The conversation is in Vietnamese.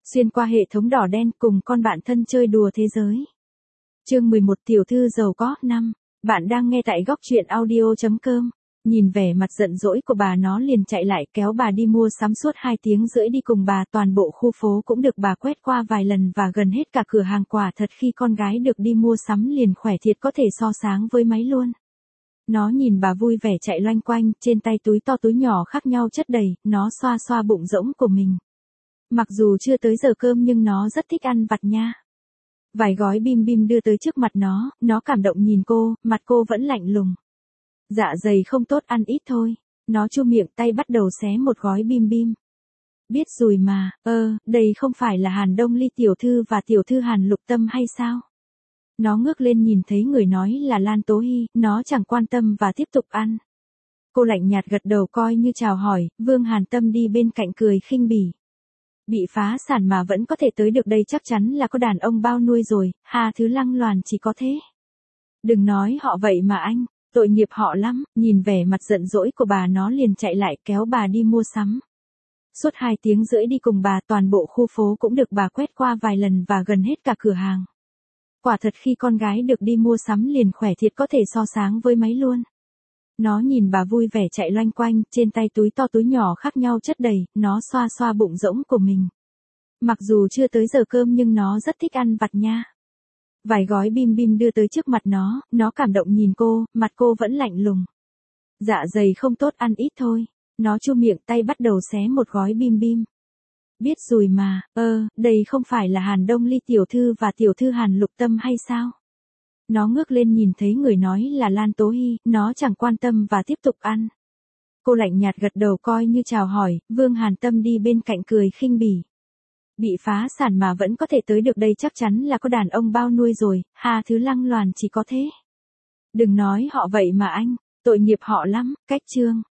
Xuyên qua hệ thống đỏ đen cùng con bạn thân chơi đùa thế giới. Chương 11 tiểu thư giàu có 5. Bạn đang nghe tại góc truyện audio.com. Nhìn vẻ mặt giận dỗi của bà nó liền chạy lại kéo bà đi mua sắm suốt 2 tiếng rưỡi đi cùng bà, toàn bộ khu phố cũng được bà quét qua vài lần và gần hết cả cửa hàng, quả thật khi con gái được đi mua sắm liền khỏe thiệt có thể so sáng với máy luôn. Nó nhìn bà vui vẻ chạy loanh quanh, trên tay túi to túi nhỏ khác nhau chất đầy, nó xoa xoa bụng rỗng của mình. Mặc dù chưa tới giờ cơm nhưng nó rất thích ăn vặt nha. Vài gói bim bim đưa tới trước mặt nó cảm động nhìn cô, mặt cô vẫn lạnh lùng. Dạ dày không tốt ăn ít thôi. Nó chu miệng tay bắt đầu xé một gói bim bim. Biết rồi mà, đây không phải là Hàn Đông Ly tiểu thư và tiểu thư Hàn Lục Tâm hay sao? Nó ngước lên nhìn thấy người nói là Lan Tố Hy, nó chẳng quan tâm và tiếp tục ăn. Cô lạnh nhạt gật đầu coi như chào hỏi, Vương Hàn Tâm đi bên cạnh cười khinh bỉ. Bị phá sản mà vẫn có thể tới được đây chắc chắn là có đàn ông bao nuôi rồi, Hà Thứ Lăng Loàn chỉ có thế. Đừng nói họ vậy mà anh, tội nghiệp họ lắm, nhìn vẻ mặt giận dỗi của bà nó liền chạy lại kéo bà đi mua sắm. Suốt 2 tiếng rưỡi đi cùng bà, toàn bộ khu phố cũng được bà quét qua vài lần và gần hết cả cửa hàng. Quả thật khi con gái được đi mua sắm liền khỏe thiệt có thể so sáng với máy luôn. Nó nhìn bà vui vẻ chạy loanh quanh, trên tay túi to túi nhỏ khác nhau chất đầy, nó xoa xoa bụng rỗng của mình. Mặc dù chưa tới giờ cơm nhưng nó rất thích ăn vặt nha. Vài gói bim bim đưa tới trước mặt nó cảm động nhìn cô, mặt cô vẫn lạnh lùng. Dạ dày không tốt ăn ít thôi. Nó chu miệng tay bắt đầu xé một gói bim bim. Biết rồi mà, đây không phải là Hàn Đông Ly tiểu thư và tiểu thư Hàn Lục Tâm hay sao? Nó ngước lên nhìn thấy người nói là Lan Tố Hy, nó chẳng quan tâm và tiếp tục ăn. Cô lạnh nhạt gật đầu coi như chào hỏi, Vương Hàn Tâm đi bên cạnh cười khinh bỉ. Bị phá sản mà vẫn có thể tới được đây chắc chắn là có đàn ông bao nuôi rồi, Hà Thứ Lăng Loàn chỉ có thế. Đừng nói họ vậy mà anh, tội nghiệp họ lắm. Cách chương